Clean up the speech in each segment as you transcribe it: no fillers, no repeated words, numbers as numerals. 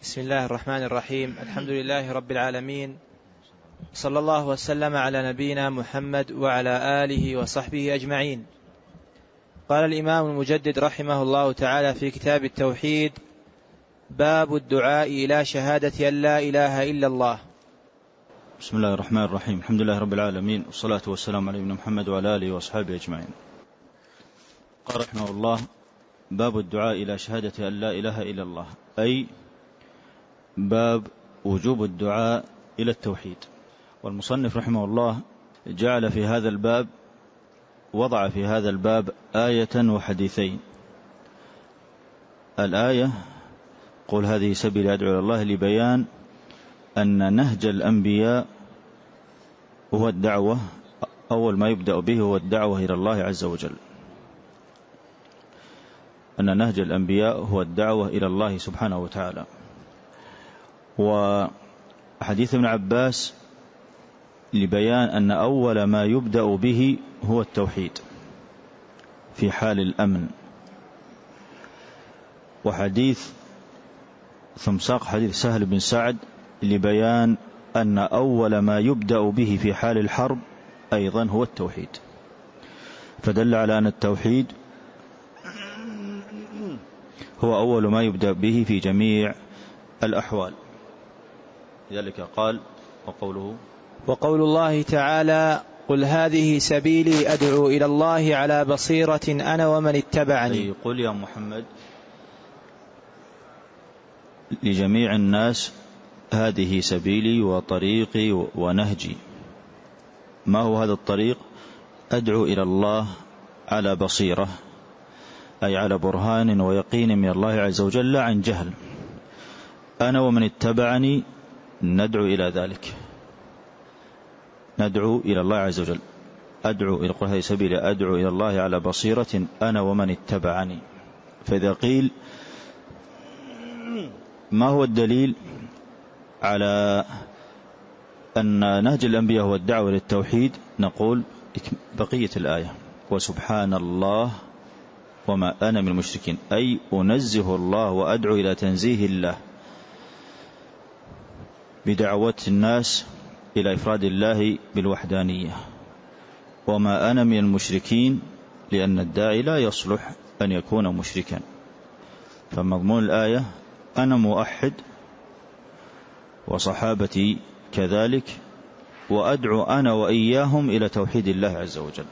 بسم الله الرحمن الرحيم. الحمد لله رب العالمين، صلى الله وسلم على نبينا محمد وعلى آله وصحبه أجمعين. قال الإمام المجدد رحمه الله تعالى في كتاب التوحيد: باب الدعاء إلى شهادة أن لا إله إلا الله. بسم الله الرحمن الرحيم. الحمد لله رب العالمين، والصلاة والسلام على ابن محمد وعلى آله وصحبه أجمعين. قال رحمه الله: باب الدعاء إلى شهادة أن لا إله إلا الله، أي باب وجوب الدعاء إلى التوحيد. والمصنف رحمه الله جعل في هذا الباب، وضع في هذا الباب آية وحديثين. الآية: قل هذه سبيل أدعو إلى الله، لبيان أن نهج الأنبياء هو الدعوة، أول ما يبدأ به هو الدعوة إلى الله عز وجل، أن نهج الأنبياء هو الدعوة إلى الله سبحانه وتعالى. وحديث ابن عباس لبيان أن أول ما يبدأ به هو التوحيد في حال الأمن. وحديث ثم ساق حديث سهل بن سعد لبيان أن أول ما يبدأ به في حال الحرب أيضا هو التوحيد، فدل على أن التوحيد هو أول ما يبدأ به في جميع الأحوال. لذلك قال: وقول الله تعالى: قل هذه سبيلي أدعو إلى الله على بصيرة أنا ومن اتبعني. قل يا محمد لجميع الناس: هذه سبيلي وطريقي ونهجي. ما هو هذا الطريق؟ أدعو إلى الله على بصيرة، أي على برهان ويقين من الله عز وجل، لا عن جهل. أنا ومن اتبعني ندعو إلى ذلك، ندعو إلى الله عز وجل. أدعو إلى قل هذه سبيلي أدعو إلى الله على بصيرة أنا ومن اتبعني. فإذا قيل ما هو الدليل على أن نهج الأنبياء هو الدعوة للتوحيد، نقول بقية الآية: وسبحان الله وما أنا من المشركين، أي أنزه الله وأدعو إلى تنزيه الله بدعوة الناس إلى إفراد الله بالوحدانية. وما أنا من المشركين، لأن الداعي لا يصلح أن يكون مشركا. فمضمون الآية: أنا موحد وصحابتي كذلك، وأدعو أنا وإياهم إلى توحيد الله عز وجل.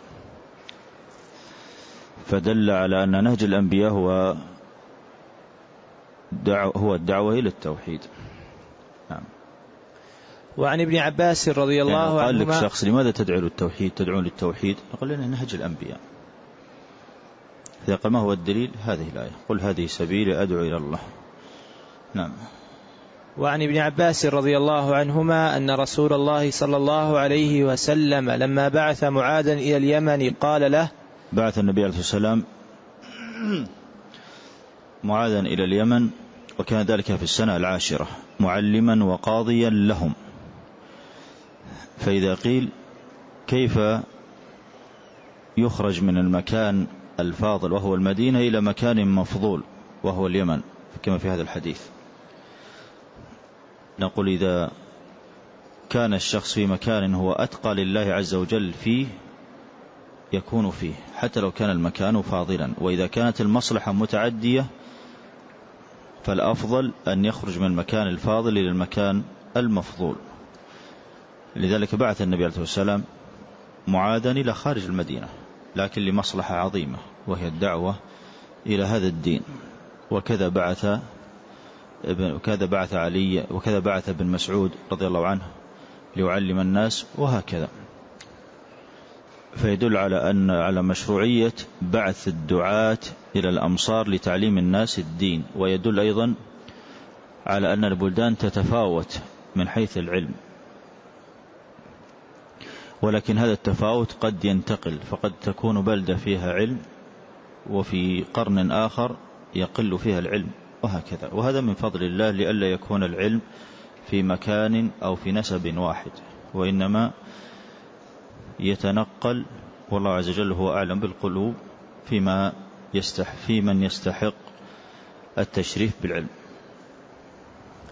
فدل على أن نهج الأنبياء هو الدعوة إلى التوحيد. نعم. وعن ابن عباس رضي الله عنهما، قال لك شخص: لماذا تدعون للتوحيد؟ نقول لنا نهج الأنبياء. إذا قال: ما هو الدليل؟ هذه الآية: قل هذه سبيلي أدعو إلى الله. نعم. وعن ابن عباس رضي الله عنهما أن رسول الله صلى الله عليه وسلم لما بعث معاذا إلى اليمن قال له، بعث النبي عليه الصلاة والسلام معاذا إلى اليمن، وكان ذلك في السنة 10، معلما وقاضيا لهم. فإذا قيل كيف يخرج من المكان الفاضل وهو المدينة إلى مكان مفضول وهو اليمن كما في هذا الحديث، نقول: إذا كان الشخص في مكان هو أتقى لله عز وجل فيه يكون فيه، حتى لو كان المكان فاضلا. وإذا كانت المصلحة متعدية فالأفضل أن يخرج من المكان الفاضل إلى المكان المفضول. لذلك بعث النبي عليه الصلاة والسلام معاذا إلى خارج المدينة، لكن لمصلحة عظيمة وهي الدعوة إلى هذا الدين. وكذا بعث علي، وكذا بعث ابن مسعود رضي الله عنه ليعلم الناس، وهكذا. فيدل على مشروعية بعث الدعاة إلى الأمصار لتعليم الناس الدين. ويدل أيضا على أن البلدان تتفاوت من حيث العلم، ولكن هذا التفاوت قد ينتقل، فقد تكون بلدة فيها علم وفي قرن آخر يقل فيها العلم، وهكذا. وهذا من فضل الله، لئلا يكون العلم في مكان أو في نسب واحد، وإنما يتنقل، والله عز وجل هو أعلم بالقلوب في من يستحق التشريف بالعلم.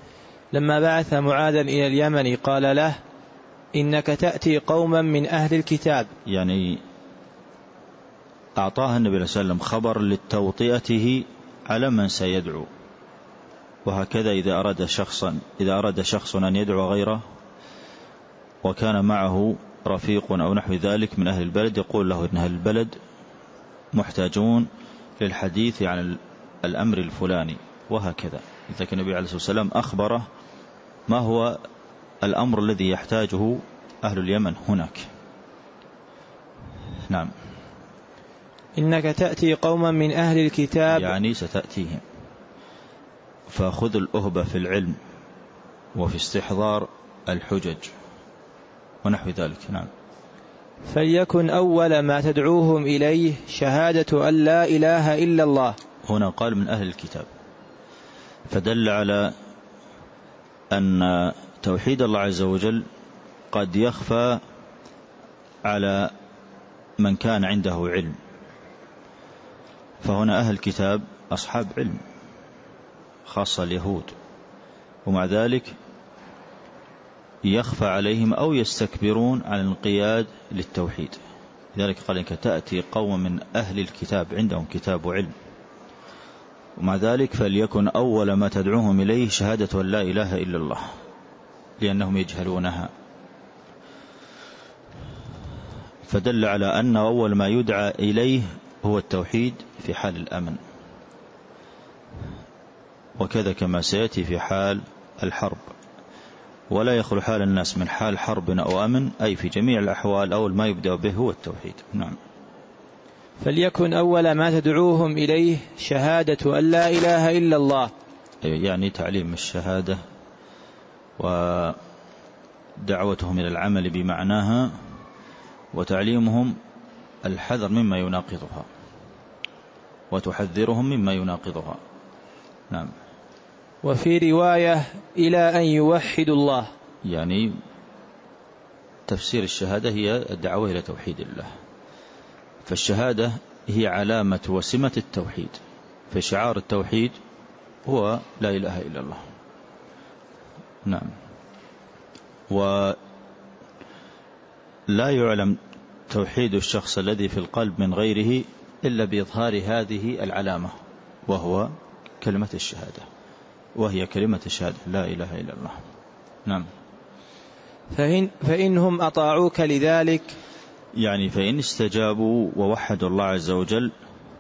لما بعث معاذا إلى اليمن قال له: إنك تأتي قوما من أهل الكتاب. يعني أعطاها النبي صلى الله عليه وسلم خبر لتوطئته على من سيدعو. وهكذا إذا أراد شخص أن يدعو غيره وكان معه رفيق أو نحو ذلك من أهل البلد، يقول له إن أهل البلد محتاجون للحديث عن الأمر الفلاني، وهكذا. إذا كان النبي عليه الصلاة والسلام أخبره ما هو الأمر الذي يحتاجه أهل اليمن هناك. نعم. إنك تأتي قوما من أهل الكتاب، يعني ستأتيهم، فخذ الأهبة في العلم وفي استحضار الحجج ونحو ذلك. نعم. فليكن أول ما تدعوهم إليه شهادة أن لا إله إلا الله. هنا قال من أهل الكتاب، فدل على أن توحيد الله عز وجل قد يخفى على من كان عنده علم. فهنا أهل الكتاب أصحاب علم، خاصة اليهود، ومع ذلك يخفى عليهم أو يستكبرون عن الانقياد للتوحيد. لذلك قال إنك تأتي قوم من أهل الكتاب عندهم كتاب وعلم، ومع ذلك فليكن أول ما تدعوهم إليه شهادة أن لا إله إلا الله، لأنهم يجهلونها. فدل على أن أول ما يدعى إليه هو التوحيد في حال الأمن، وكذا كما سيأتي في حال الحرب. ولا يخلو حال الناس من حال حرب أو أمن، أي في جميع الأحوال أول ما يبدأ به هو التوحيد. نعم. فليكن أول ما تدعوهم إليه شهادة أن لا إله إلا الله، يعني تعليم الشهادة ودعوتهم إلى العمل بمعناها، وتعليمهم الحذر مما يناقضها، وتحذرهم مما يناقضها. نعم. وفي رواية إلى أن يوحدوا الله، يعني تفسير الشهادة هي الدعوة إلى توحيد الله، فالشهادة هي علامة وسمة التوحيد، فشعار التوحيد هو لا إله إلا الله. نعم. ولا يعلم توحيد الشخص الذي في القلب من غيره إلا بإظهار هذه العلامة، وهو كلمة الشهادة، وهي كلمة الشهادة لا إله إلا الله. نعم. فإنهم أطاعوك لذلك، يعني فإن استجابوا ووحدوا الله عز وجل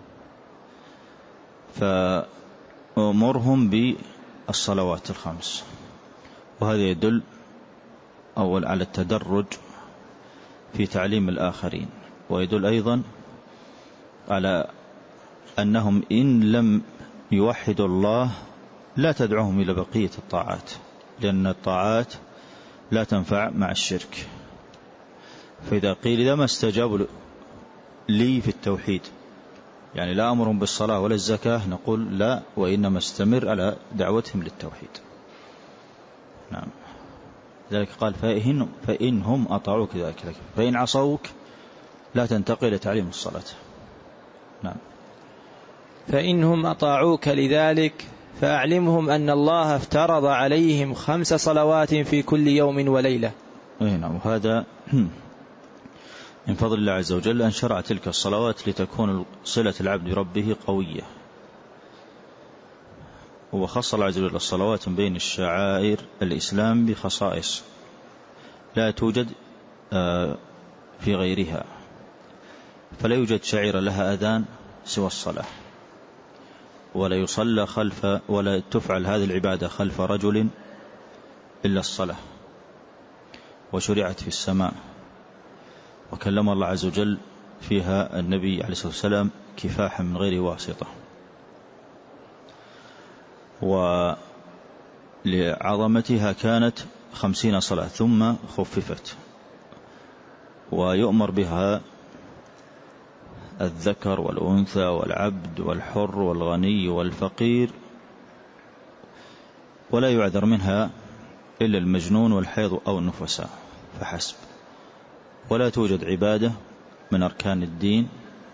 فأمرهم بالصلوات الخمس. وهذا يدل أول على التدرج في تعليم الآخرين، ويدل أيضا على أنهم إن لم يوحدوا الله لا تدعوهم إلى بقية الطاعات، لأن الطاعات لا تنفع مع الشرك. فإذا قيل إذا ما استجابوا لي في التوحيد، يعني لا أمرهم بالصلاة ولا الزكاة، نقول لا، وإنما استمر على دعوتهم للتوحيد. نعم. ذلك قال فإنهم أطاعوك ذلك، فإن عصوك لا تنتقل لتعليم الصلاة. نعم. فإنهم أطاعوك لذلك فأعلمهم أن الله افترض عليهم 5 صلوات في كل يوم وليلة. نعم. وهذا من فضل الله عز وجل أن شرع تلك الصلوات لتكون صلة العبد بربه قوية. وخص الله عز وجل الصلوات بين الشعائر الإسلام بخصائص لا توجد في غيرها، فلا يوجد شعيرة لها أذان سوى الصلاة، ولا تفعل هذه العبادة خلف رجل إلا الصلاة، وشرعت في السماء، وكلم الله عز وجل فيها النبي عليه الصلاة والسلام كفاحا من غير واسطة. ولعظمتها كانت 50 صلاة ثم خففت، ويؤمر بها الذكر والأنثى والعبد والحر والغني والفقير، ولا يعذر منها إلا المجنون والحيض أو النفساء فحسب. ولا توجد عبادة من أركان الدين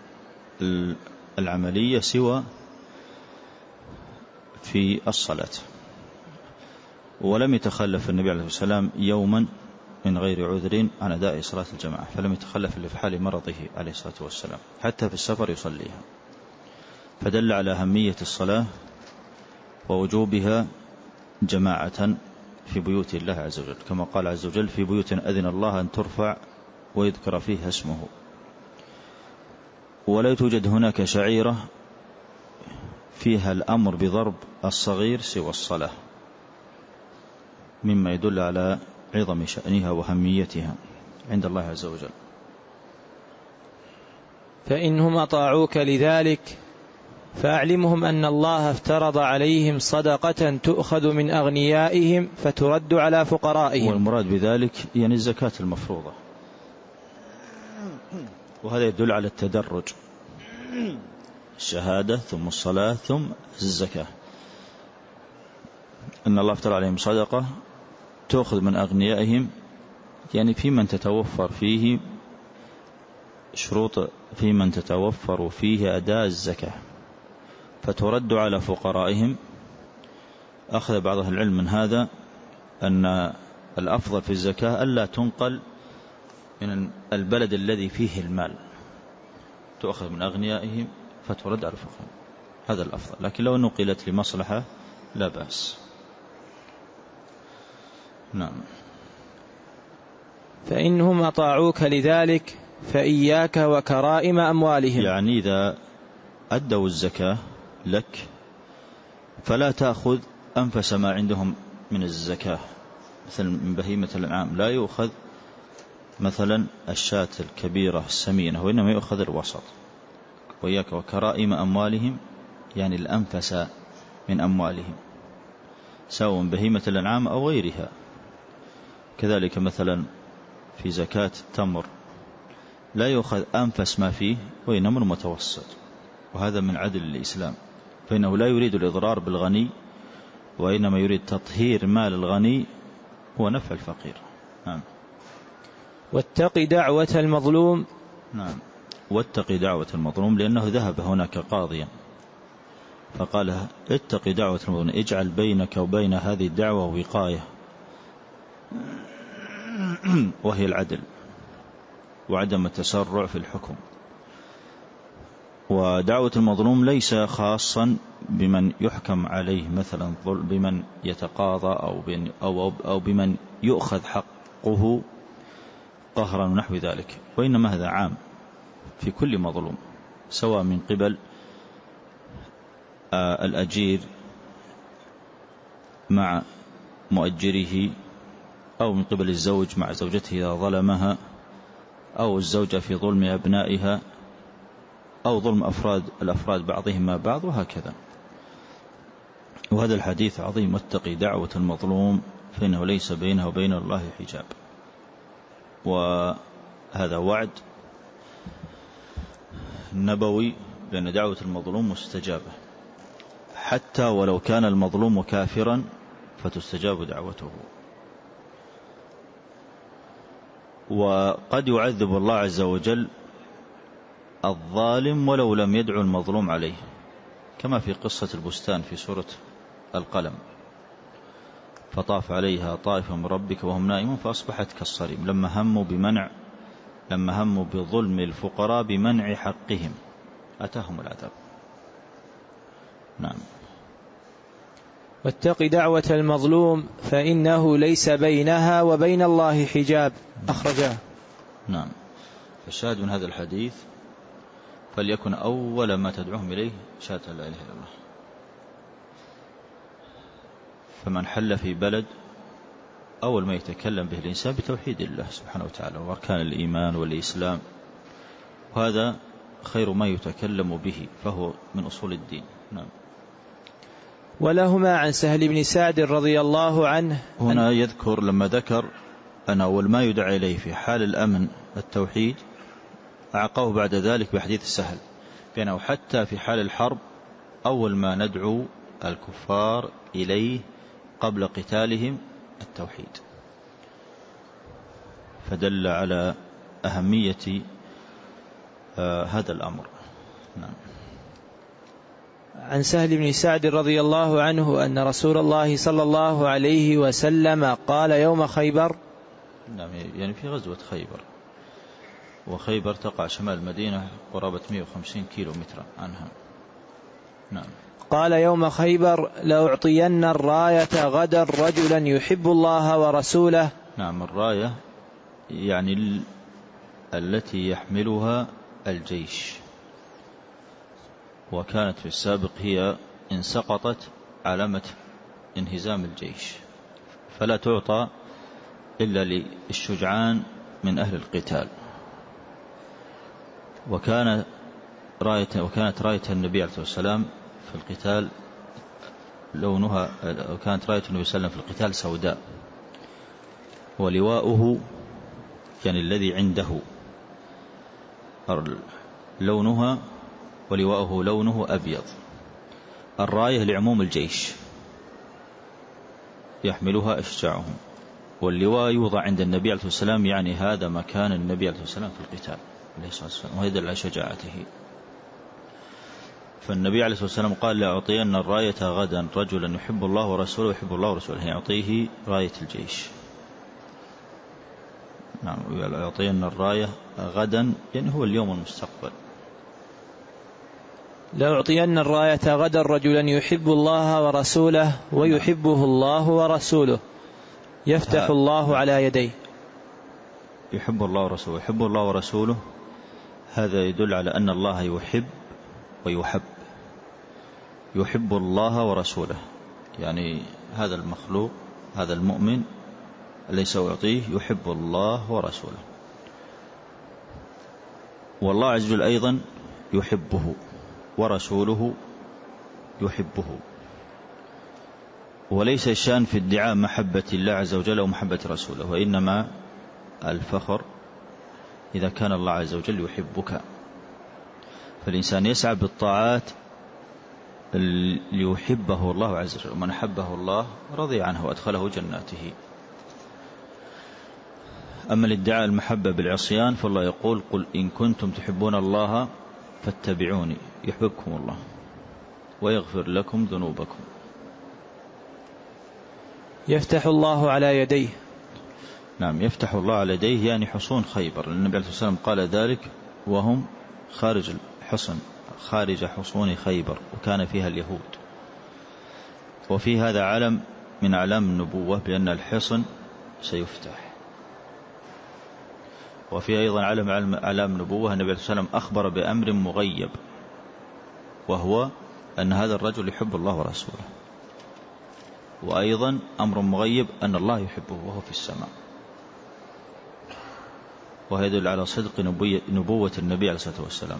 العملية سوى في الصلاة. ولم يتخلف النبي عليه الصلاة والسلام يوما من غير عذر عن أداء صلاة الجماعة، فلم يتخلف إلا في حال مرضه عليه الصلاة والسلام، حتى في السفر يصليها، فدل على أهمية الصلاة ووجوبها جماعة في بيوت الله عز وجل، كما قال عز وجل: في بيوت أذن الله أن ترفع ويذكر فيها اسمه. ولا توجد هناك شعيرة فيها الأمر بضرب الصغير سوى الصلاة، مما يدل على عظم شأنها وأهميتها عند الله عز وجل. فإنهم أطاعوك لذلك فأعلمهم أن الله افترض عليهم صدقة تؤخذ من أغنيائهم فترد على فقرائهم. والمراد بذلك يعني الزكاة المفروضة، وهذا يدل على التدرج: الشهادة ثم الصلاة ثم الزكاة. أن الله افترض عليهم صدقة تأخذ من أغنيائهم، يعني في من تتوفر فيه شروط، في من تتوفر فيه أداء الزكاة، فترد على فقرائهم. أخذ بعض أهل العلم من هذا أن الأفضل في الزكاة ألا تنقل من البلد الذي فيه المال، تأخذ من أغنيائهم فترد على الفقراء، هذا الأفضل، لكن لو نقلت لمصلحة لا بأس. نعم. فإنهم أطاعوك لذلك فإياك وكرائم أموالهم، يعني إذا أدوا الزكاة لك فلا تأخذ أنفس ما عندهم من الزكاة، مثل من بهيمة الأنعام لا يؤخذ مثلا الشاة الكبيرة السمينة، وإنما يؤخذ الوسط. وإياك وكرائم أموالهم، يعني الأنفس من أموالهم، سواء بهيمة الأنعام أو غيرها. كذلك مثلا في زكاة التمر لا يؤخذ أنفس ما فيه، وإنما المتوسط، وهذا من عدل الإسلام، فإنه لا يريد الإضرار بالغني، وإنما يريد تطهير مال الغني ونفع الفقير. نعم. واتق دعوة المظلوم. نعم، واتق دعوة المظلوم، لأنه ذهب هناك قاضيا فقال: اتق دعوة المظلوم، اجعل بينك وبين هذه الدعوة وقاية، وهي العدل وعدم التسرع في الحكم. ودعوة المظلوم ليس خاصا بمن يحكم عليه مثلا بمن يتقاضى أو بمن يؤخذ حقه قهرا ونحو ذلك، وإنما هذا عام في كل مظلوم، سواء من قبل الأجير مع مؤجره، أو من قبل الزوج مع زوجته إذا ظلمها، أو الزوجة في ظلم أبنائها، أو ظلم الأفراد بعضهم مع بعض، وهكذا. وهذا الحديث عظيم: واتقي دعوة المظلوم فإنه ليس بينه وبين الله حجاب. وهذا وعد نبوي، لأن دعوة المظلوم مستجابة، حتى ولو كان المظلوم كافرا فتستجاب دعوته. وقد يعذب الله عز وجل الظالم ولو لم يدعو المظلوم عليه، كما في قصة البستان في سورة القلم: فطاف عليها طائف من ربك وهم نائمون فأصبحت كالصريم، لما هموا بظلم الفقراء بمنع حقهم أتاهم العذاب. نعم. واتق دعوة المظلوم فإنه ليس بينها وبين الله حجاب، أخرجاه. نعم. فالشاهد من هذا الحديث: فليكن أول ما تدعوهم إليه شهادة لا إله إلا الله. فمن حل في بلد أول ما يتكلم به الإنسان بتوحيد الله سبحانه وتعالى وأركان الإيمان والإسلام، وهذا خير ما يتكلم به، فهو من أصول الدين. نعم. ولهما عن سهل بن سعد رضي الله عنه. هنا يذكر لما ذكر أن أول ما يدعى إليه في حال الأمن التوحيد، أعقاه بعد ذلك بحديث السهل بأنه حتى في حال الحرب أول ما ندعو الكفار إليه قبل قتالهم التوحيد، فدل على أهمية هذا الأمر. نعم. عن سهل بن سعد رضي الله عنه أن رسول الله صلى الله عليه وسلم قال يوم خيبر. نعم، يعني في غزوة خيبر، وخيبر تقع شمال المدينة قرابة 150 كيلو متر عنها. نعم. قال يوم خيبر لأعطين الراية غدا رجلا يحب الله ورسوله. نعم، الراية يعني التي يحملها الجيش، وكانت في السابق هي إن سقطت علامة انهزام الجيش، فلا تعطى إلا للشجعان من أهل القتال. وكانت راية النبي عليه الصلاة والسلام في القتال لونها، وكانت راية النبي صلى الله عليه وسلم في القتال سوداء، ولواؤه يعني الذي عنده لونها، ولواؤه لونه أبيض. الراية لعموم الجيش يحملها أشجاعهم، واللواء يوضع عند النبي عليه الصلاة والسلام، يعني هذا مكان النبي عليه الصلاة والسلام في القتال عليه الصلاة والسلام، وهذا على شجاعته. فالنبي عليه الصلاة والسلام قال لأعطين الراية غدا رجلا يحب الله ورسوله ويحب الله ورسوله، يعطيه راية الجيش. نعم، يعطين الراية غدا يعني هو اليوم المستقبل. لأعطين الراية غدا رجلا يحب الله ورسوله ويحبه الله ورسوله يفتح الله على يديه. يحب الله ورسوله، يحب الله ورسوله، هذا يدل على أن الله يحب ويحب. يحب الله ورسوله، يعني هذا المخلوق، هذا المؤمن الذي سيعطيه يحب الله ورسوله، والله عز وجل أيضا يحبه ورسوله يحبه. وليس الشأن في ادعاء محبة الله عز وجل ومحبة رسوله، وإنما الفخر إذا كان الله عز وجل يحبك. فالإنسان يسعى بالطاعات ليحبه الله عز وجل، ومن حبه الله رضي عنه وأدخله جناته. أما الادعاء المحبة بالعصيان فالله يقول قل إن كنتم تحبون الله فاتبعوني يحببكم الله ويغفر لكم ذنوبكم. يفتح الله على يديه. نعم، يفتح الله على يديه يعني حصون خيبر، النبي عليه الصلاة والسلام قال ذلك وهم خارج الحصن، خارج حصون خيبر، وكان فيها اليهود. وفي هذا علم من أعلام النبوة بأن الحصن سيفتح. وفي أيضا علم النبوة النبي عليه الصلاة والسلام أخبر بأمر مغيب، وهو أن هذا الرجل يحب الله ورسوله. وأيضا أمر مغيب أن الله يحبه وهو في السماء، وهذا يدل على صدق نبوة النبي عليه الصلاة والسلام.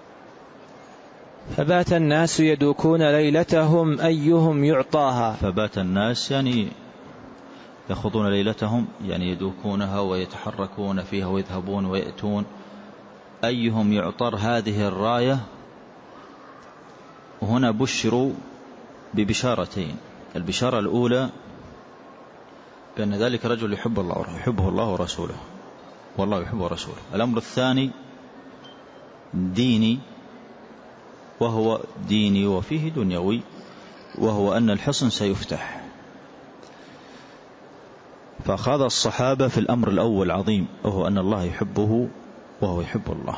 فبات الناس يدوكون ليلتهم أيهم يعطاها. فبات الناس يعني يخوضون ليلتهم، يعني يدوكونها ويتحركون فيها ويذهبون ويأتون، أيهم يعطر هذه الراية. وهنا بشروا ببشارتين. البشارة الأولى بأن ذلك رجل يحبه الله ورسوله، والله يحبه ورسوله. الأمر الثاني ديني، وهو ديني وفيه دنيوي، وهو أن الحصن سيفتح. فأخذ الصحابة في الأمر الأول عظيم، وهو أن الله يحبه وهو يحب الله،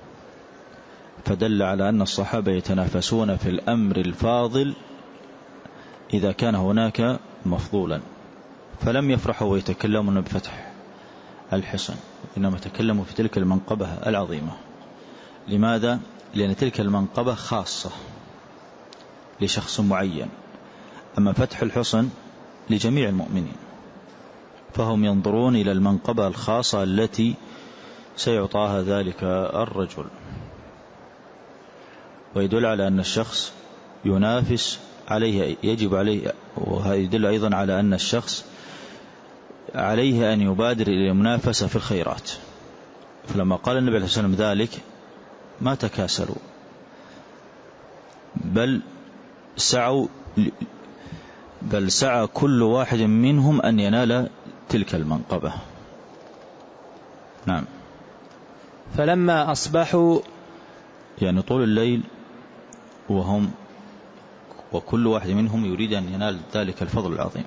فدل على أن الصحابة يتنافسون في الأمر الفاضل إذا كان هناك مفضولا، فلم يفرحوا ويتكلمون بفتح الحصن، إنما تكلموا في تلك المنقبة العظيمة. لماذا؟ لأن تلك المنقبة خاصة لشخص معين، أما فتح الحصن لجميع المؤمنين، فهم ينظرون إلى المنقبة الخاصة التي سيعطاها ذلك الرجل. ويدل على أن الشخص ينافس عليه، يجب عليه، وهذا يدل أيضا على أن الشخص عليه أن يبادر إلى المنافسة في الخيرات. فلما قال النبي عليه الصلاة والسلام ذلك ما تكاسلوا، بل سعى كل واحد منهم أن ينال تلك المنقبة. نعم. فلما أصبحوا، يعني طول الليل وهم وكل واحد منهم يريد أن ينال ذلك الفضل العظيم.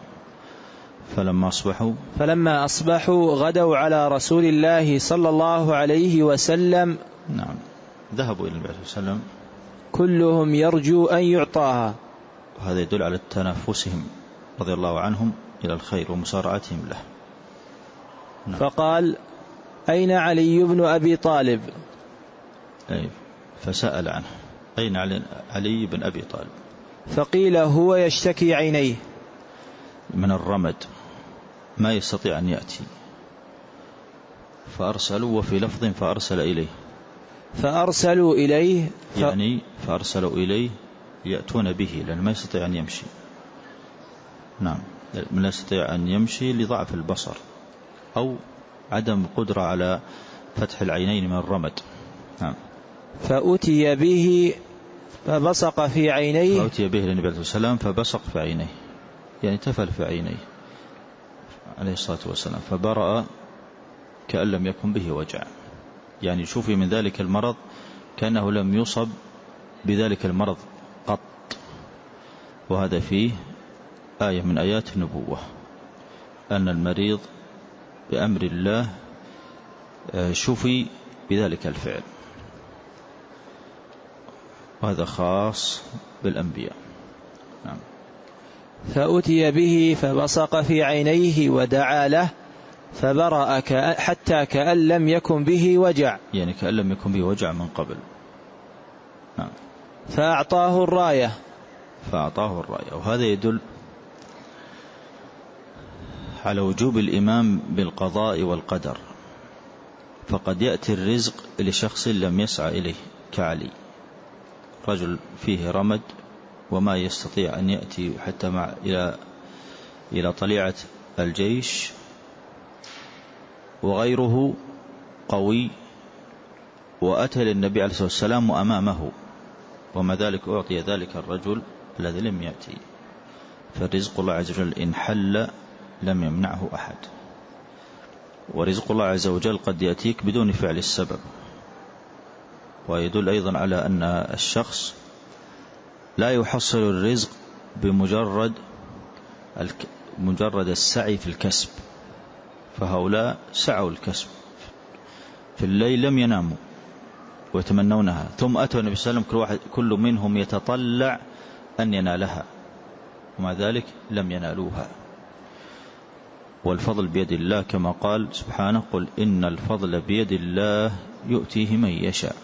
فلما أصبحوا غدوا على رسول الله صلى الله عليه وسلم. نعم، ذهبوا إلى النبي صلى الله عليه وسلم كلهم يرجو أن يعطاها. وهذا يدل على تنافسهم رضي الله عنهم إلى الخير ومسارعتهم له. نعم. فقال: أين علي بن أبي طالب؟ فسأل عنه: أين علي بن أبي طالب؟ فقيل: هو يشتكي عينيه من الرمد ما يستطيع أن يأتي. فأرسلوا، وفي لفظ فأرسلوا إليه يعني فأرسلوا إليه يأتون به، لأنه ما يستطيع أن يمشي. نعم، لا يستطيع أن يمشي لضعف البصر أو عدم القدرة على فتح العينين من الرمد. نعم. فأتي به فبصق في عينيه. فأتي به للنبي عليه الصلاة والسلام فبصق في عينيه، يعني تفل في عينيه عليه الصلاة والسلام، فبرأ كأن لم يكن به وجع، يعني شوفي من ذلك المرض كأنه لم يصب بذلك المرض قط. وهذا فيه آية من آيات النبوة، أن المريض بأمر الله شفي بذلك الفعل، وهذا خاص بالأنبياء. نعم. فأتي به فبصق في عينيه ودعا له فبرأ حتى كأن لم يكن به وجع، يعني كأن لم يكن به وجع من قبل. نعم. فأعطاه الراية. وهذا يدل على وجوب الإيمان بالقضاء والقدر. فقد يأتي الرزق لشخص لم يسعى إليه كعلي، رجل فيه رمد وما يستطيع أن يأتي حتى إلى طليعة الجيش، وغيره قوي وأتى للنبي عليه الصلاة والسلام وأمامه، وما ذلك أعطي ذلك الرجل الذي لم يأتي. فرزق الله عز وجل إن حل لم يمنعه أحد، ورزق الله عز وجل قد يأتيك بدون فعل السبب. ويدل أيضا على أن الشخص لا يحصل الرزق بمجرد السعي في الكسب، فهؤلاء سعوا الكسب في الليل لم يناموا ويتمنونها، ثم أتوا النبي صلى الله عليه وسلم كل منهم يتطلع أن ينالها، ومع ذلك لم ينالوها. والفضل بيد الله كما قال سبحانه: قل إن الفضل بيد الله يؤتيه من يشاء.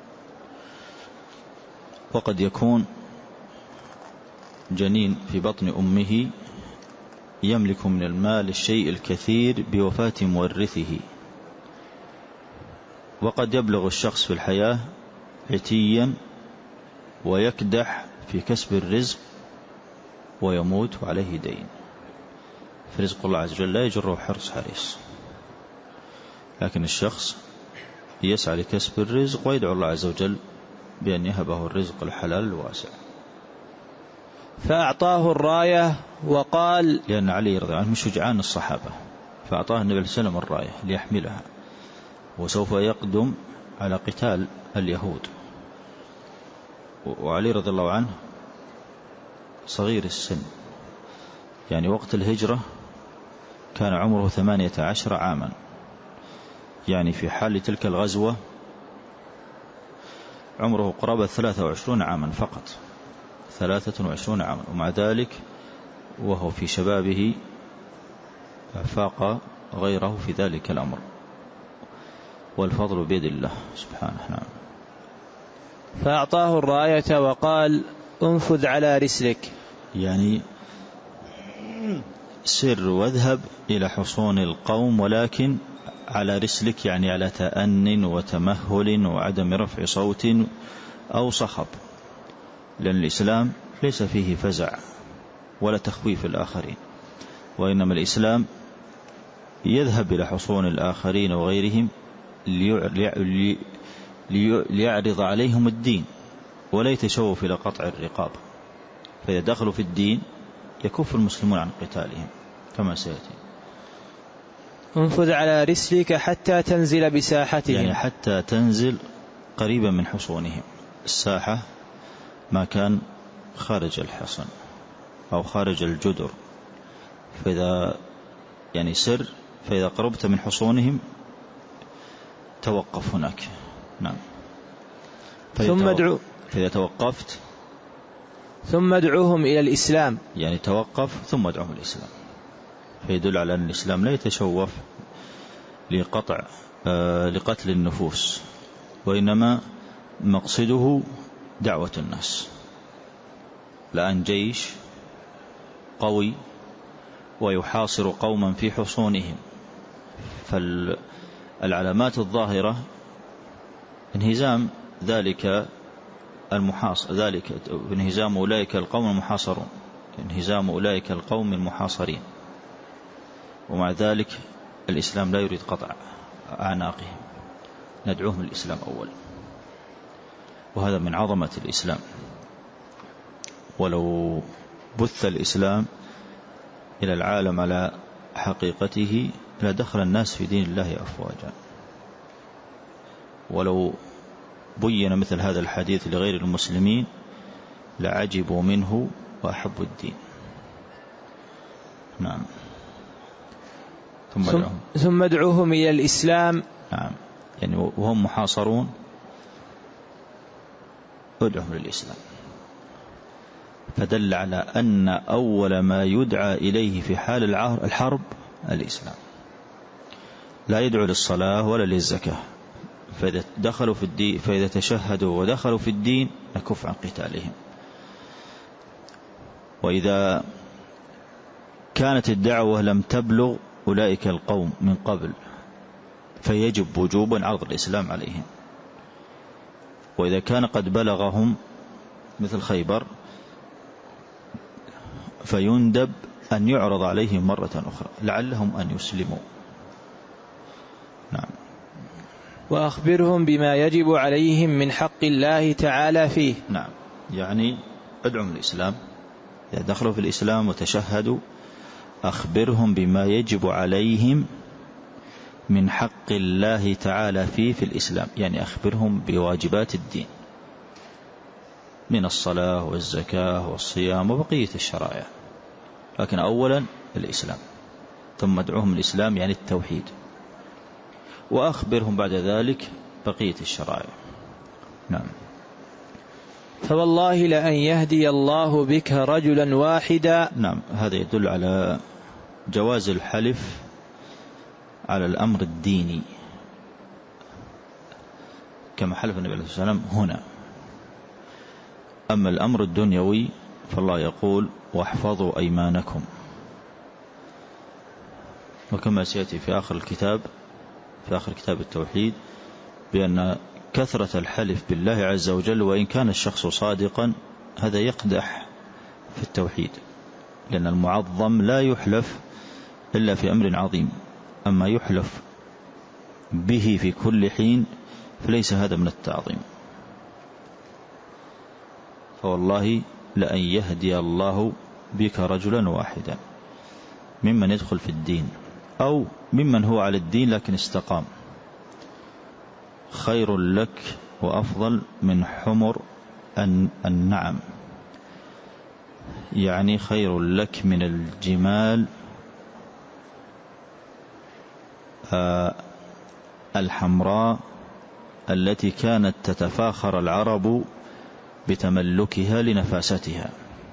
وقد يكون جنين في بطن أمه يملك من المال الشيء الكثير بوفاة مورثه، وقد يبلغ الشخص في الحياة عتيا ويكدح في كسب الرزق ويموت وعليه دين. فرزق الله عز وجل لا يجره حريص، لكن الشخص يسعى لكسب الرزق ويدعو الله عز وجل بأن يهبه الرزق الحلال الواسع. فأعطاه الراية وقال، لأن علي رضي الله عنه من شجعان الصحابة، فأعطاه النبي صلى الله عليه وسلم الراية ليحملها، وسوف يقدم على قتال اليهود. وعلي رضي الله عنه صغير السن، يعني وقت الهجرة كان عمره 18 عاما، يعني في حال تلك الغزوة عمره قرابة 23 عاما فقط، 23 عاما، ومع ذلك وهو في شبابه فاق غيره في ذلك الأمر، والفضل بيد الله سبحانه. نعم. فأعطاه الراية وقال: انفذ على رسلك، يعني سر واذهب إلى حصون القوم، ولكن على رسلك، يعني على تأن وتمهل وعدم رفع صوت أو صخب، لأن الإسلام ليس فيه فزع ولا تخويف الآخرين، وإنما الإسلام يذهب إلى حصون الآخرين وغيرهم ليعرض عليهم الدين، ولا يتشوف إلى قطع الرقاب. فإذا دخلوا في الدين يكف المسلمون عن قتالهم كما سيأتي. انفذ على رسلك حتى تنزل بساحتهم، يعني حتى تنزل قريبا من حصونهم. الساحة ما كان خارج الحصن أو خارج الجدر، فإذا يعني سر، فإذا قربت من حصونهم توقف هناك. نعم. فإذا توقفت ثم ادعوهم إلى الإسلام، يعني توقف ثم ادعوهم الإسلام، فيدل على أن الإسلام لا يتشوف لقتل النفوس، وإنما مقصده دعوة الناس. لأن جيش قوي ويحاصر قوما في حصونهم، فالعلامات الظاهرة انهزام ذلك المحاصر، ذلك انهزام أولئك القوم المحاصرون، انهزام أولئك القوم المحاصرين، ومع ذلك الإسلام لا يريد قطع أعناقهم، ندعوهم الإسلام أول. وهذا من عظمة الإسلام. ولو بث الإسلام إلى العالم على حقيقته لدخل الناس في دين الله أفواجا. ولو بين مثل هذا الحديث لغير المسلمين لعجبوا منه وأحبوا الدين. نعم. ثم ادعوهم إلى الإسلام. نعم، يعني وهم محاصرون ادعوهم للإسلام. فدل على أن أول ما يدعى إليه في حال الحرب الإسلام. لا يدعو للصلاة ولا للزكاة، فإذا دخلوا في الدين، فإذا تشهدوا ودخلوا في الدين نكف عن قتالهم. وإذا كانت الدعوة لم تبلغ أولئك القوم من قبل فيجب وجوبا عرض الإسلام عليهم. وإذا كان قد بلغهم مثل خيبر فيندب أن يعرض عليهم مرة أخرى لعلهم أن يسلموا. نعم. وأخبرهم بما يجب عليهم من حق الله تعالى فيه. نعم، يعني ادعهم الإسلام، إذا دخلوا في الإسلام وتشهدوا أخبرهم بما يجب عليهم من حق الله تعالى فيه في الإسلام، يعني أخبرهم بواجبات الدين من الصلاة والزكاة والصيام وبقية الشرائع، لكن أولا الإسلام، ثم ادعوهم الإسلام يعني التوحيد، وأخبرهم بعد ذلك بقية الشرائع. نعم. فوالله لأن يهدي الله بك رجلا واحدا. نعم، هذا يدل على جواز الحلف على الأمر الديني كما حلف النبي عليه الصلاة والسلام هنا. أما الأمر الدنيوي فالله يقول واحفظوا أيمانكم، وكما سيأتي في آخر الكتاب، في آخر كتاب التوحيد، بأن كثرة الحلف بالله عز وجل وإن كان الشخص صادقا هذا يقدح في التوحيد، لأن المعظم لا يحلف إلا في أمر عظيم، أما يحلف به في كل حين فليس هذا من التعظيم. فوالله لأن يهدي الله بك رجلا واحدا ممن يدخل في الدين أو ممن هو على الدين لكن استقام خير لك وأفضل من حمر النعم، يعني خير لك من الجمال الحمراء التي كانت تتفاخر العرب بتملكها لنفاستها.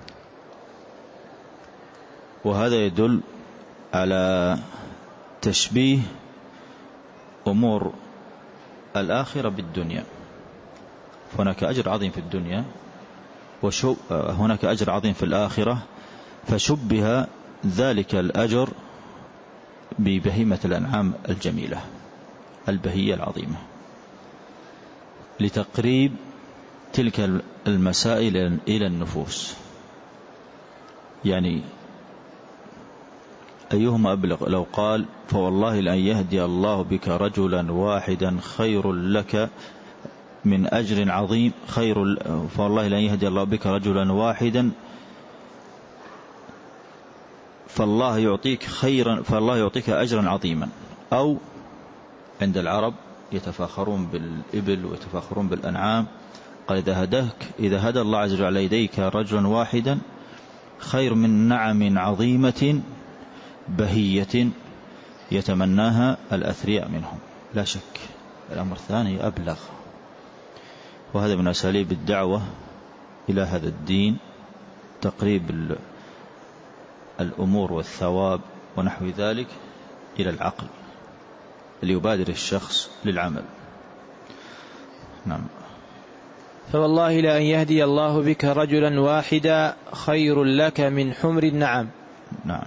وهذا يدل على تشبيه أمور الآخرة بالدنيا، هناك أجر عظيم في الدنيا وهناك أجر عظيم في الآخرة، فشبه ذلك الأجر ببهيمة الأنعام الجميلة البهية العظيمة لتقريب تلك المسائل إلى النفوس. يعني أيهما أبلغ لو قال فوالله لأن يهدي الله بك رجلا واحدا خير لك من أجر عظيم، فوالله لأن يهدي الله بك رجلا واحدا فالله يعطيك أجرا عظيما. أو عند العرب يتفاخرون بالإبل ويتفاخرون بالأنعام، قال إذا هدى الله عز وجل على يديك رجلا واحدا خير من نعم عظيمة بهية يتمناها الأثرياء منهم. لا شك الأمر الثاني أبلغ، وهذا من أساليب الدعوة إلى هذا الدين، تقريب الأمور والثواب ونحو ذلك إلى العقل ليبادر الشخص للعمل. نعم. فوالله لأن يهدي الله بك رجلا واحدا خير لك من حمر النعم. نعم.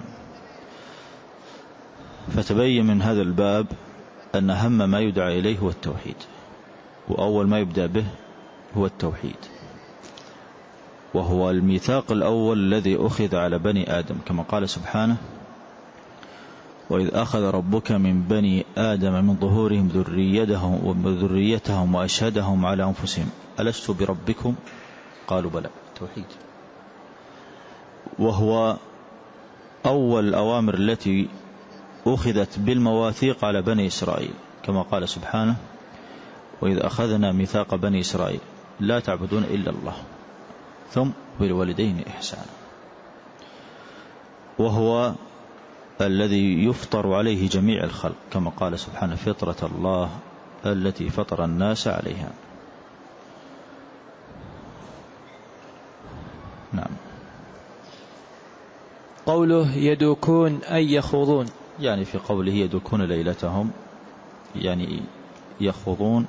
فتبين من هذا الباب أن أهم ما يدعى إليه هو التوحيد، وأول ما يبدأ به هو التوحيد، وهو الميثاق الأول الذي أخذ على بني آدم، كما قال سبحانه: وإذ أخذ ربك من بني آدم من ظهورهم ذريتهم وأشهدهم على أنفسهم ألست بربكم قالوا بلى. توحيد، وهو أول الأوامر التي أخذت بالمواثيق على بني إسرائيل، كما قال سبحانه: وإذ أخذنا ميثاق بني إسرائيل لا تعبدون إلا الله ثم بالوالدين إحسانا، وهو الذي يفطر عليه جميع الخلق، كما قال سبحانه: فطرة الله التي فطر الناس عليها. نعم. قوله يدوكون أي يخوضون، يعني في قوله يدوكون ليلتهم يعني يخوضون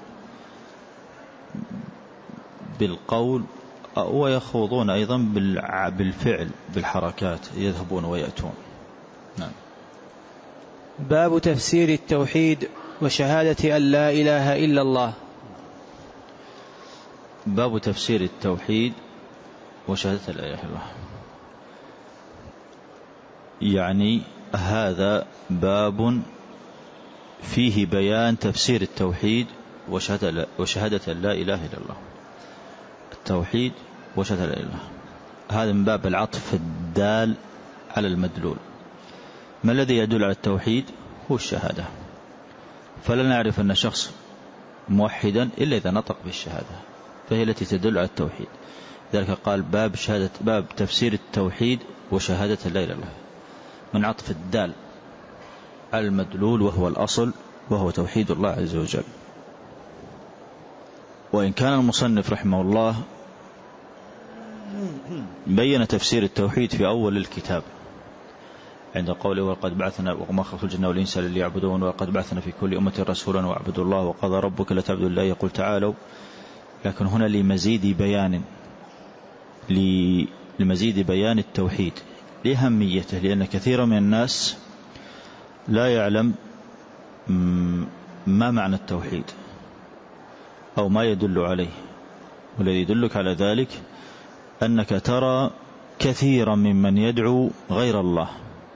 بالقول، ويخوضون أيضا بالفعل بالحركات، يذهبون ويأتون. نعم. باب تفسير التوحيد وشهادة أن لا إله إلا الله. باب تفسير التوحيد وشهادة لا إله إلا الله، يعني هذا باب فيه بيان تفسير التوحيد وشهادة لا إله إلا الله. التوحيد وشهادة لا إله إلا الله، هذا من باب العطف الدال على المدلول. ما الذي يدل على التوحيد؟ هو الشهادة، فلا نعرف أن شخص موحدا إلا إذا نطق بالشهادة، فهي التي تدل على التوحيد. ذلك قال باب تفسير التوحيد وشهادة لا إله إلا الله، من عطف الدال على المدلول وهو الأصل، وهو توحيد الله عز وجل. وإن كان المصنف رحمه الله بين تفسير التوحيد في أول الكتاب عند قوله: وقد بعثنا وما خلقت الجن والإنس إلا ليعبدون وقد بعثنا في كل أمة رسولا واعبدوا الله وقضى ربك لا تعبدوا إلا إياه يقول تعالوا. لكن هنا لمزيد بيان التوحيد لأهميته، لأن كثير من الناس لا يعلم ما معنى التوحيد أو ما يدل عليه. والذي يدلك على ذلك أنك ترى كثيرا ممن يدعو غير الله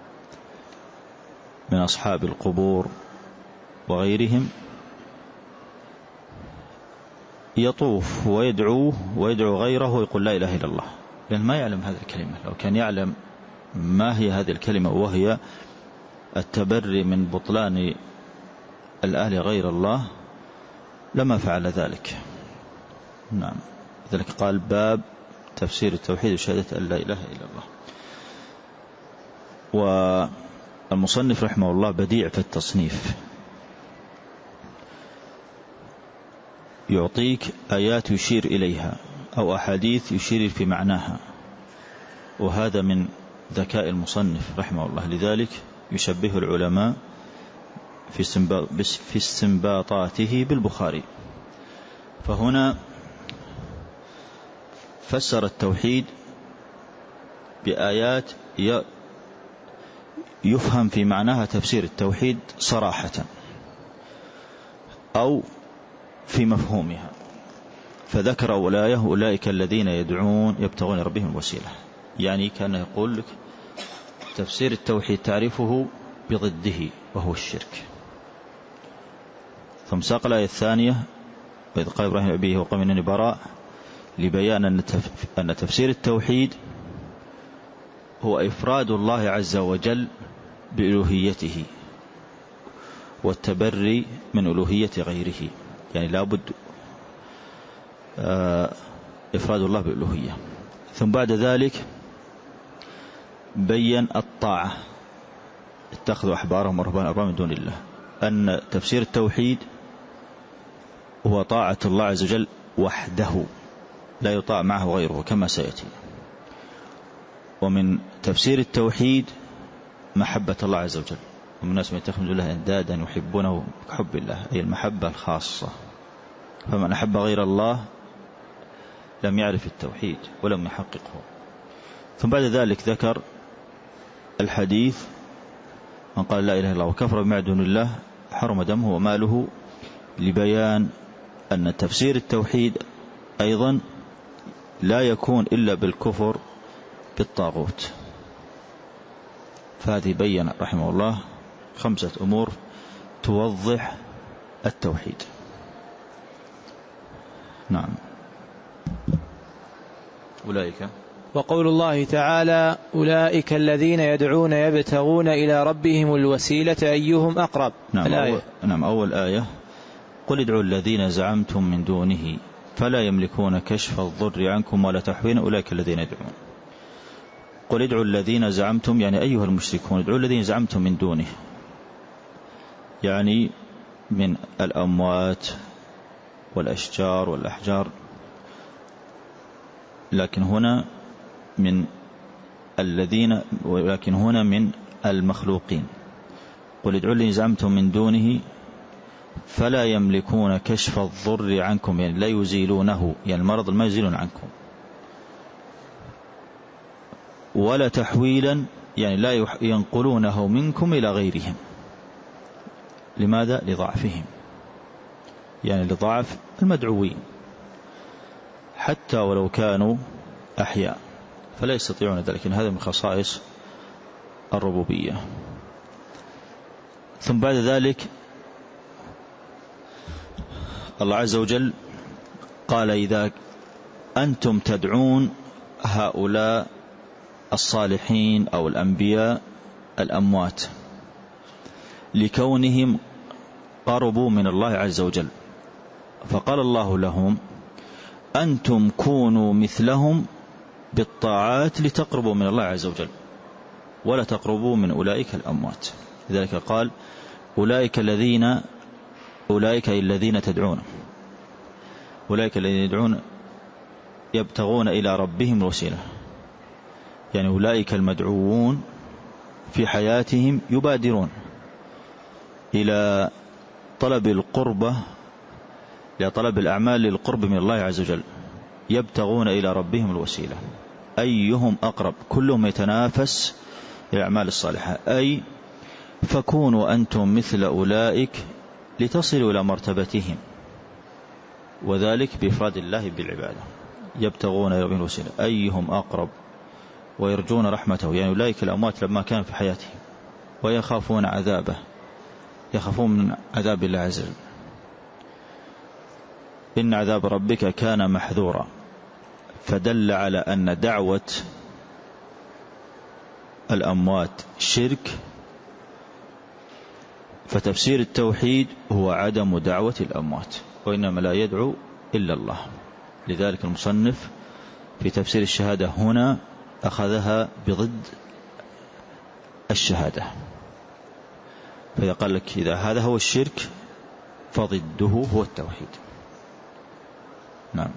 من أصحاب القبور وغيرهم يطوف ويدعو غيره ويقول لا إله إلا الله، لأن ما يعلم هذه الكلمة. لو كان يعلم ما هي هذه الكلمة وهي التبري من بطلان الآله غير الله لما فعل ذلك. نعم. لذلك قال باب تفسير التوحيد وشهادة أن لا إله إلا الله. والمصنف رحمه الله بديع في التصنيف، يعطيك آيات يشير إليها أو أحاديث يشير في معناها، وهذا من ذكاء المصنف رحمه الله. لذلك يشبه العلماء في استنباطاته بالبخاري. فهنا فسر التوحيد بآيات يفهم في معناها تفسير التوحيد صراحة أو في مفهومها، فذكر أولئك الذين يدعون يبتغون ربهم الوسيلة، يعني كان يقول لك تفسير التوحيد تعرفه بضده وهو الشرك. ثم ساق الآية الثانية: وإذ قال إبراهيم أبيه وقومه إنني براء، لبيان أن تفسير التوحيد هو إفراد الله عز وجل بألوهيته والتبري من ألوهية غيره. يعني لابد إفراد الله بالألوهية. ثم بعد ذلك بين الطاعة، اتخذوا أحبارهم ورهبانهم أربابا من دون الله، أن تفسير التوحيد هو طاعة الله عز وجل وحده لا يطاع معه غيره كما سيأتي. ومن تفسير التوحيد محبة الله عز وجل، ومن الناس من يتخذ الله أندادا يحبونه كحب الله، أي المحبة الخاصة. فمن أحب غير الله لم يعرف التوحيد ولم يحققه. ثم بعد ذلك ذكر الحديث من قال لا إله إلا الله وكفر بما دون الله حرم دمه وماله، لبيان أن تفسير التوحيد أيضا لا يكون إلا بالكفر بالطاغوت. فهذه بين رحمه الله 5 أمور توضح التوحيد. نعم. أولئك، وقول الله تعالى أولئك الذين يدعون يبتغون إلى ربهم الوسيلة أيهم أقرب. نعم. أول آية قل ادعوا الذين زعمتم من دونه فلا يملكون كشف الضر عنكم ولا تحويلا أولئك الذين يدعون. قل ادعوا الذين زعمتم يعني أيها المشركون ادعوا الذين زعمتم من دونه، يعني من الأموات والأشجار والأحجار، لكن هنا من الذين، ولكن هنا من المخلوقين. قل ادعوا الذين زعمتم من دونه فلا يملكون كشف الضر عنكم، يعني لا يزيلونه، يعني المرض ما يزيلون عنكم، ولا تحويلا يعني لا ينقلونه منكم إلى غيرهم. لماذا؟ لضعفهم، يعني لضعف المدعوين، حتى ولو كانوا أحياء فلا يستطيعون ذلك. هذا من خصائص الربوبية. ثم بعد ذلك الله عز وجل قال إذا أنتم تدعون هؤلاء الصالحين أو الأنبياء الأموات لكونهم قربوا من الله عز وجل، فقال الله لهم أنتم كونوا مثلهم بالطاعات لتقربوا من الله عز وجل ولا تقربوا من أولئك الأموات. لذلك قال أولئك الذين تدعون، أولئك الذين يدعون يبتغون إلى ربهم الوسيلة، يعني أولئك المدعوون في حياتهم يبادرون إلى طلب القربة، إلى طلب الأعمال للقرب من الله عز وجل، يبتغون إلى ربهم الوسيلة أيهم أقرب، كلهم يتنافس الأعمال الصالحة. أي فكونوا أنتم مثل أولئك لتصلوا إلى مرتبتهم، وذلك بإفراد الله بالعبادة. يبتغون إلى ربهم الوسيلة أيهم أقرب ويرجون رحمته، يعني أولئك الأموات لما كان في حياتهم، ويخافون عذابه، يخافون من عذاب الله عز وجل. إن عذاب ربك كان محذورا، فدل على أن دعوة الأموات شرك، فتفسير التوحيد هو عدم دعوة الأموات، وإنما لا يدعو إلا الله. لذلك المصنف في تفسير الشهادة هنا أخذها بضد الشهادة، فإذا قال لك إذا هذا هو الشرك فضده هو التوحيد. نعم.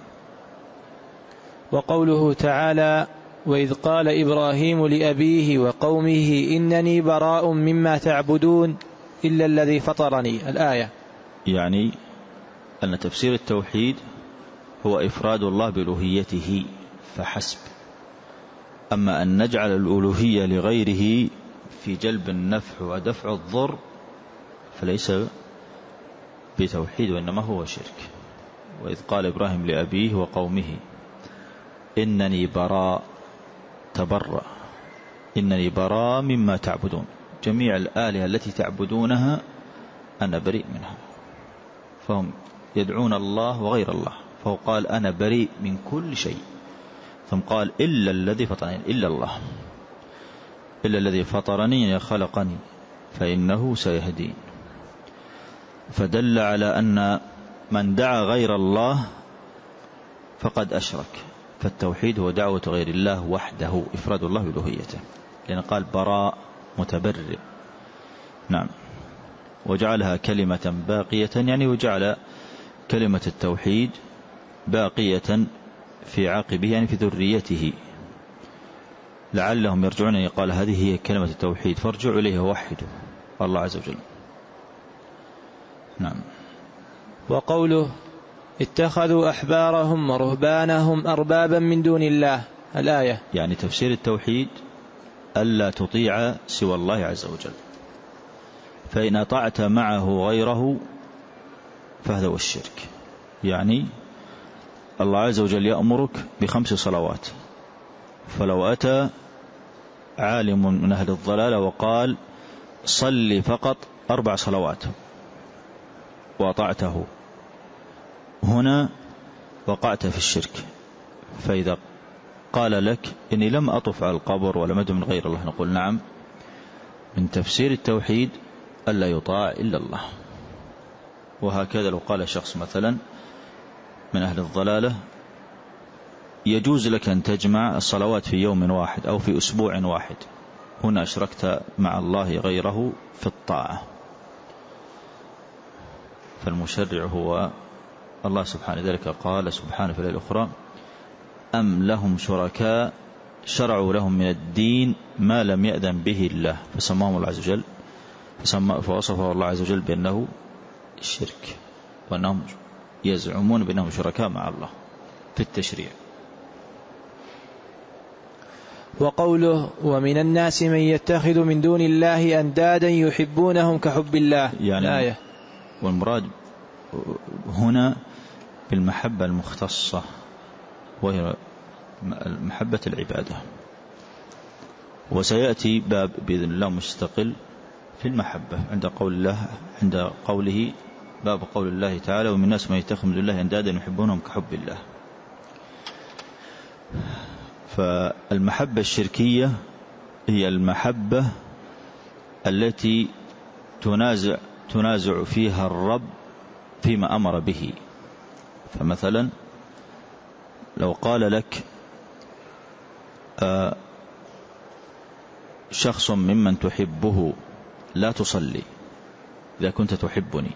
وقوله تعالى وإذ قال إبراهيم لأبيه وقومه إنني براء مما تعبدون إلا الذي فطرني، الآية. يعني أن تفسير التوحيد هو إفراد الله بألوهيته فحسب، أما أن نجعل الألوهية لغيره في جلب النفع ودفع الضر فليس بتوحيد وإنما هو شرك. وإذ قال إبراهيم لأبيه وقومه إنني براء، تبرأ، إنني براء مما تعبدون، جميع الآلهة التي تعبدونها أنا بريء منها. فهم يدعون الله وغير الله، فهو قال أنا بريء من كل شيء، ثم قال إلا الذي فطرني، إلا الله، إلا الذي فطرني خلقني فإنه سيهدين. فدل على أن من دعا غير الله فقد أشرك. فالتوحيد هو دعوة غير الله وحده، إفراد الله بألوهيته، لأن قال براء متبرئ. نعم. وجعلها كلمة باقية، يعني وجعل كلمة التوحيد باقية في عقبه، يعني في ذريته، لعلهم يرجعون. يقال هذه هي كلمة التوحيد فارجعوا إليه ووحدوا الله عز وجل. نعم. وقوله اتخذوا أحبارهم ورهبانهم أربابا من دون الله، الآية. يعني تفسير التوحيد ألا تطيع سوى الله عز وجل، فإن أطعت معه غيره فهذا هو الشرك. يعني الله عز وجل يأمرك ب5 صلوات، فلو أتى عالم من أهل الضلال وقال صلي فقط 4 صلوات وأطعته، هنا وقعت في الشرك. فإذا قال لك إني لم أطف على القبر ولم أدعو من غير الله، نقول نعم، من تفسير التوحيد ألا يطاع إلا الله. وهكذا لو قال شخص مثلا من أهل الضلالة يجوز لك أن تجمع الصلوات في يوم واحد أو في أسبوع واحد، هنا أشركت مع الله غيره في الطاعة. فالمشرع هو الله سبحانه، ذلك قال سبحانه في الآية الأخرى أم لهم شركاء شرعوا لهم من الدين ما لم يأذن به الله، فسماهم الله عز وجل، فوصفه الله عز وجل بأنه الشرك، وأنهم يزعمون بأنهم شركاء مع الله في التشريع. وقوله ومن الناس من يتخذ من دون الله أندادا يحبونهم كحب الله، يعني الآية. والمراد هنا بالمحبة المختصة، وهي محبة العبادة. وسيأتي باب بإذن الله مستقل في المحبة عند قوله باب قول الله تعالى ومن الناس من يتخذ من دون الله أندادا يحبونهم كحب الله. فالمحبة الشركية هي المحبة التي تنازع فيها الرب فيما أمر به. فمثلا لو قال لك شخص ممن تحبه لا تصلي إذا كنت تحبني،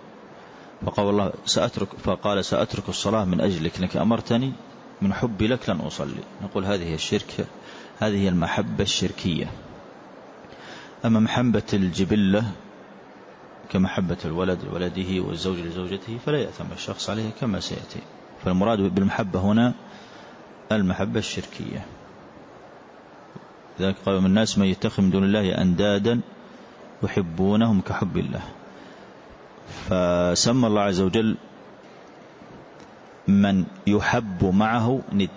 فقال سأترك الصلاة من أجلك، لك أمرتني من حبي لك لن أصلي، نقول هذه الشرك، هذه هي المحبة الشركية. أما محبة الجبلة كمحبة الولد لولده والزوج لزوجته فلا يأثم الشخص عليها كما سيأتي. فالمراد بالمحبة هنا المحبة الشركية. ذلك قال من الناس من يتخذ من دون الله أندادا يحبونهم كحب الله. فسمى الله عز وجل من يحب معه ند،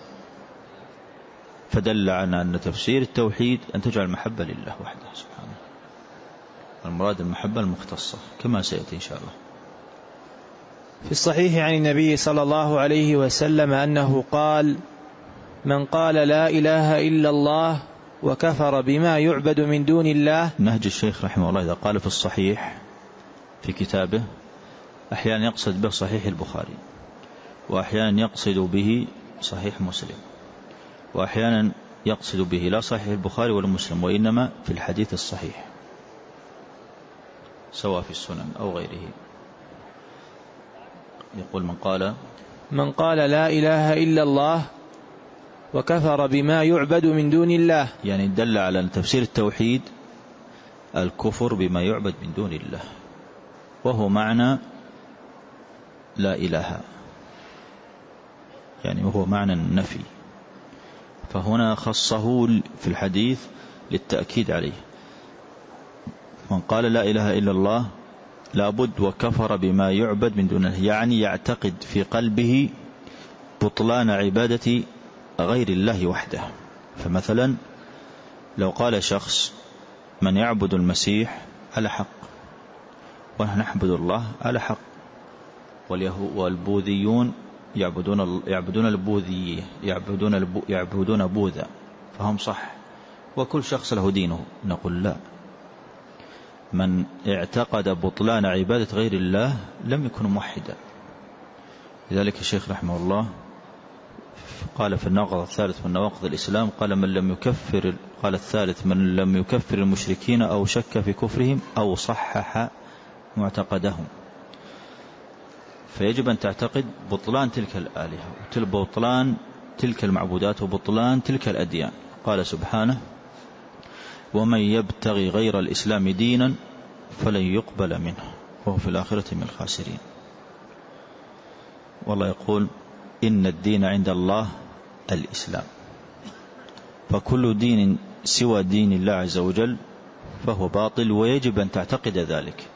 فدل على أن تفسير التوحيد أن تجعل المحبة لله وحده سبحانه. المراد المحبة المختصة كما سيأتي إن شاء الله. في الصحيح عن النبي صلى الله عليه وسلم أنه قال من قال لا إله إلا الله وكفر بما يعبد من دون الله. نهج الشيخ رحمه الله إذا قال في الصحيح في كتابه أحيانا يقصد به صحيح البخاري، وأحيانا يقصد به صحيح مسلم، وأحيانا يقصد به لا صحيح البخاري ولا مسلم، وإنما في الحديث الصحيح سواء في السنن أو غيره. يقول من قال لا إله إلا الله وكفر بما يعبد من دون الله، يعني دل على أن تفسير التوحيد الكفر بما يعبد من دون الله، وهو معنى لا إله، يعني وهو معنى النفي. فهنا خصه في الحديث للتأكيد عليه. من قال لا إله إلا الله لابد وكفر بما يعبد من دونه، يعني يعتقد في قلبه بطلان عبادة غير الله وحده. فمثلا لو قال شخص من يعبد المسيح على حق ونحن نعبد الله على حق، والبوذيون يعبدون البوذية يعبدون بوذا فهم صح، وكل شخص له دينه، نقول لا، من اعتقد بطلان عبادة غير الله لم يكن موحدا. لذلك الشيخ رحمه الله قال في الناقض الثالث من نواقض الإسلام قال الثالث من لم يكفر المشركين أو شك في كفرهم أو صحح معتقدهم. فيجب أن تعتقد بطلان تلك الآلهة وبطلان تلك المعبودات وبطلان تلك الأديان. قال سبحانه: ومن يبتغي غير الإسلام دينا فلن يقبل منه وهو في الآخرة من الخاسرين. والله يقول: إن الدين عند الله الإسلام. فكل دين سوى دين الله عز وجل فهو باطل، ويجب أن تعتقد ذلك.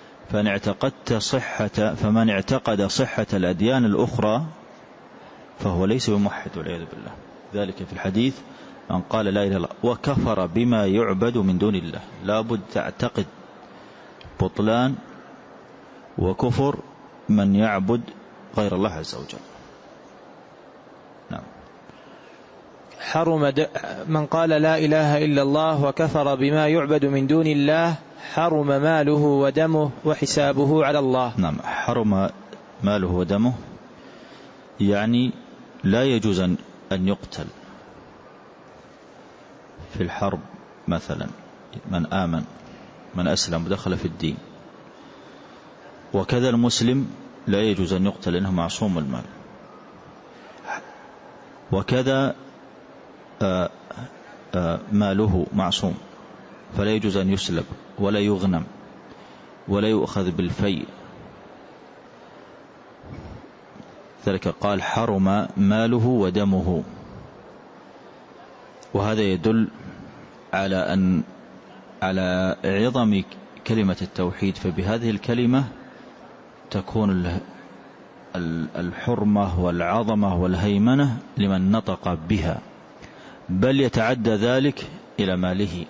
فمن اعتقد صحة الأديان الأخرى فهو ليس بموحد والعياذ بالله. ذلك في الحديث: من قال لا إله إلا الله وكفر بما يعبد من دون الله. لابد تعتقد بطلان وكفر من يعبد غير الله عز وجل. نعم. من قال لا إله إلا الله وكفر بما يعبد من دون الله حرم ماله ودمه وحسابه على الله. نعم، حرم ماله ودمه يعني لا يجوز أن يقتل في الحرب مثلا من آمن من أسلم ودخل في الدين، وكذا المسلم لا يجوز أن يقتل لأنه معصوم المال، وكذا ماله معصوم فلا يجوز أن يسلب ولا يغنم ولا يؤخذ بالفيء. ذلك قال: حرم ماله ودمه. وهذا يدل على عظم كلمة التوحيد. فبهذه الكلمة تكون الحرمة والعظمة والهيمنة لمن نطق بها، بل يتعدى ذلك إلى ماله.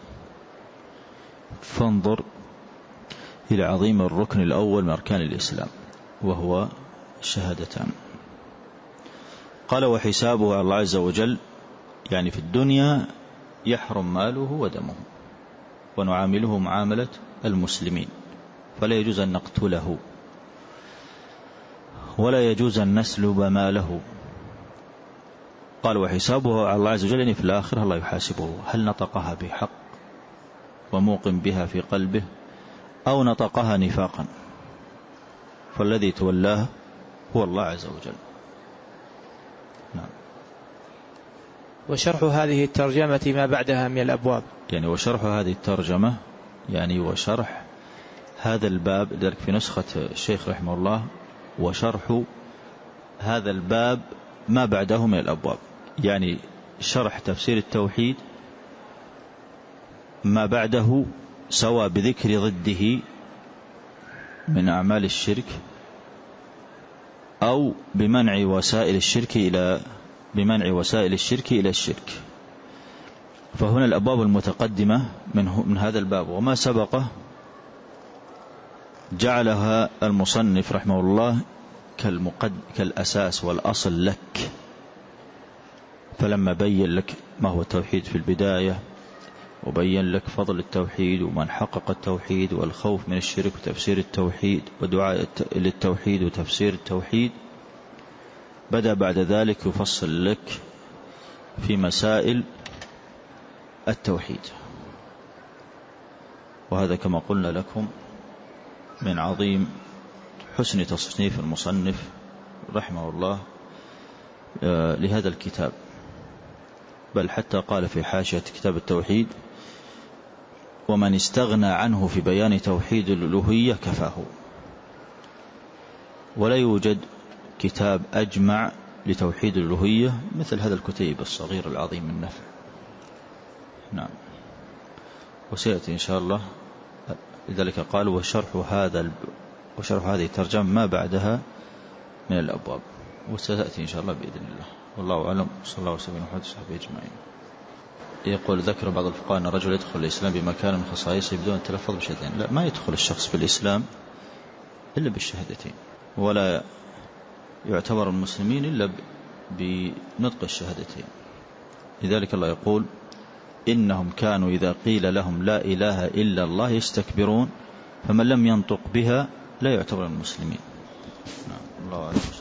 فانظر إلى عظيم الركن الأول من أركان الإسلام وهو الشهادتان. قال: وحسابه على الله عز وجل، يعني في الدنيا يحرم ماله ودمه، ونعامله معاملة المسلمين، فلا يجوز أن نقتله ولا يجوز أن نسلب ماله. قال: وحسابه على الله عز وجل، يعني في الآخرة الله يحاسبه هل نطقها بحق وموقن بها في قلبه أو نطقها نفاقا، فالذي تولاه هو الله عز وجل. نعم. وشرح هذه الترجمة ما بعدها من الأبواب، يعني وشرح هذه الترجمة يعني وشرح هذا الباب. ذلك في نسخة الشيخ رحمه الله: وشرح هذا الباب ما بعده من الأبواب، يعني شرح تفسير التوحيد ما بعده، سواء بذكر ضده من أعمال الشرك أو بمنع وسائل الشرك إلى الشرك. فهنا الأبواب المتقدمة من هذا الباب وما سبقه جعلها المصنف رحمه الله كالأساس والأصل لك. فلما بين لك ما هو التوحيد في البداية، وبين لك فضل التوحيد ومن حقق التوحيد والخوف من الشرك وتفسير التوحيد ودعاء للتوحيد وتفسير التوحيد، بدأ بعد ذلك يفصل لك في مسائل التوحيد. وهذا كما قلنا لكم من عظيم حسن تصنيف المصنف رحمه الله لهذا الكتاب. بل حتى قال في حاشية كتاب التوحيد: ومن استغنى عنه في بيان توحيد الألوهية كفاه. ولا يوجد كتاب أجمع لتوحيد الألوهية مثل هذا الكتيب الصغير العظيم النفع. نعم. وسيأتي إن شاء الله. لذلك قال: وشرح هذه الترجمة ما بعدها من الأبواب، وستأتي إن شاء الله بإذن الله. والله أعلم. صلى الله وسلم على وصحبه أجمعين. يقول: ذكر بعض الفقهاء أن الرجل يدخل الإسلام بمكان من خصائصه بدون التلفظ بشهادتين. لا، ما يدخل الشخص في الإسلام إلا بالشهادتين، ولا يعتبر المسلمين إلا بنطق الشهادتين. لذلك الله يقول: إنهم كانوا إذا قيل لهم لا إله إلا الله يستكبرون، فمن لم ينطق بها لا يعتبر المسلمين. الله أعلم.